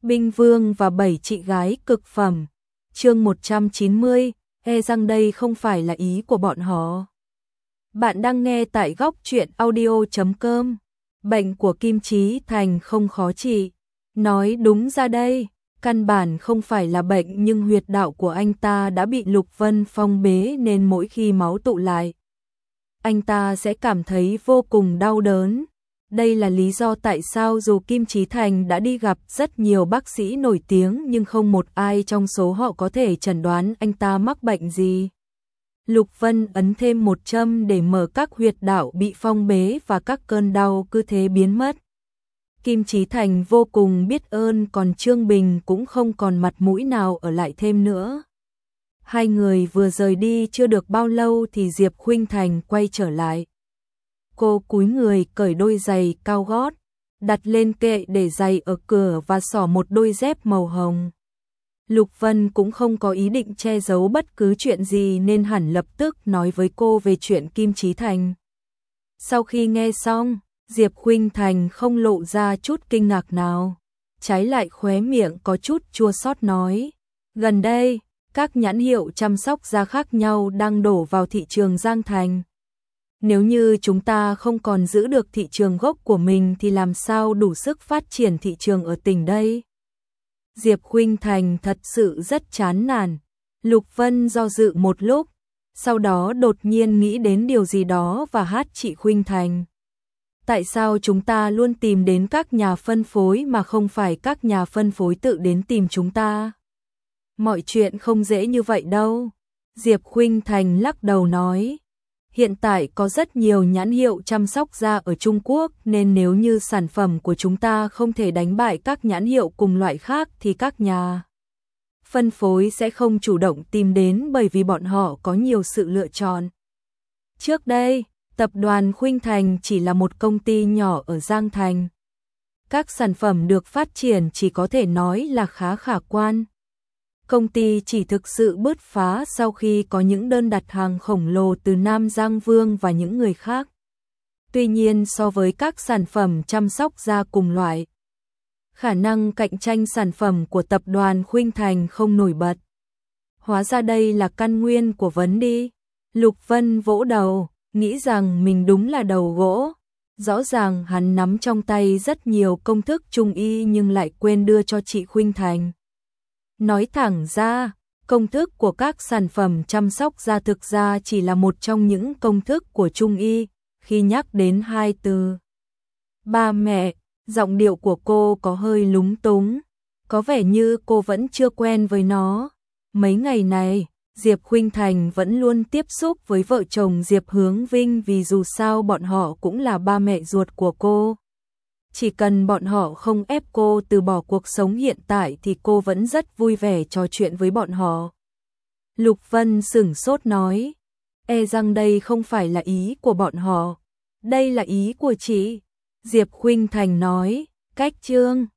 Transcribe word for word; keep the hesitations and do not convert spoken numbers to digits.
Binh Vương và bảy chị gái cực phẩm. Chương một trăm chín mươi, e rằng đây không phải là ý của bọn họ. Bạn đang nghe tại góc truyện audio chấm com. Bệnh của Kim Chí Thành không khó trị. Nói đúng ra đây, căn bản không phải là bệnh, nhưng huyệt đạo của anh ta đã bị Lục Vân phong bế nên mỗi khi máu tụ lại, anh ta sẽ cảm thấy vô cùng đau đớn. Đây là lý do tại sao dù Kim Chí Thành đã đi gặp rất nhiều bác sĩ nổi tiếng nhưng không một ai trong số họ có thể chẩn đoán anh ta mắc bệnh gì. Lục Vân ấn thêm một châm để mở các huyệt đạo bị phong bế và các cơn đau cứ thế biến mất. Kim Chí Thành vô cùng biết ơn, còn Trương Bình cũng không còn mặt mũi nào ở lại thêm nữa. Hai người vừa rời đi chưa được bao lâu thì Diệp Khuynh Thành quay trở lại. Cô cúi người cởi đôi giày cao gót, đặt lên kệ để giày ở cửa và xỏ một đôi dép màu hồng. Lục Vân cũng không có ý định che giấu bất cứ chuyện gì nên hẳn lập tức nói với cô về chuyện Kim Chí Thành. Sau khi nghe xong, Diệp Khuynh Thành không lộ ra chút kinh ngạc nào, trái lại khóe miệng có chút chua xót nói: gần đây, các nhãn hiệu chăm sóc da khác nhau đang đổ vào thị trường Giang Thành. Nếu như chúng ta không còn giữ được thị trường gốc của mình thì làm sao đủ sức phát triển thị trường ở tỉnh đây? Diệp Khuynh Thành thật sự rất chán nản. Lục Vân do dự một lúc, sau đó đột nhiên nghĩ đến điều gì đó và hát: chị Khuynh Thành, tại sao chúng ta luôn tìm đến các nhà phân phối mà không phải các nhà phân phối tự đến tìm chúng ta? Mọi chuyện không dễ như vậy đâu. Diệp Khuynh Thành lắc đầu nói: hiện tại có rất nhiều nhãn hiệu chăm sóc da ở Trung Quốc nên nếu như sản phẩm của chúng ta không thể đánh bại các nhãn hiệu cùng loại khác thì các nhà phân phối sẽ không chủ động tìm đến bởi vì bọn họ có nhiều sự lựa chọn. Trước đây, tập đoàn Khuynh Thành chỉ là một công ty nhỏ ở Giang Thành. Các sản phẩm được phát triển chỉ có thể nói là khá khả quan. Công ty chỉ thực sự bứt phá sau khi có những đơn đặt hàng khổng lồ từ Nam Giang Vương và những người khác. Tuy nhiên so với các sản phẩm chăm sóc da cùng loại, khả năng cạnh tranh sản phẩm của tập đoàn Khuynh Thành không nổi bật. Hóa ra đây là căn nguyên của vấn đề. Lục Vân vỗ đầu, nghĩ rằng mình đúng là đầu gỗ. Rõ ràng hắn nắm trong tay rất nhiều công thức trung y nhưng lại quên đưa cho chị Khuynh Thành. Nói thẳng ra, công thức của các sản phẩm chăm sóc da thực ra chỉ là một trong những công thức của Trung y. Khi nhắc đến hai từ ba mẹ, giọng điệu của cô có hơi lúng túng, có vẻ như cô vẫn chưa quen với nó. Mấy ngày này, Diệp Khuynh Thành vẫn luôn tiếp xúc với vợ chồng Diệp Hướng Vinh vì dù sao bọn họ cũng là ba mẹ ruột của cô. Chỉ cần bọn họ không ép cô từ bỏ cuộc sống hiện tại thì cô vẫn rất vui vẻ trò chuyện với bọn họ. Lục Vân sửng sốt nói: e rằng đây không phải là ý của bọn họ, đây là ý của chị. Diệp Khuynh Thành nói: cách Trương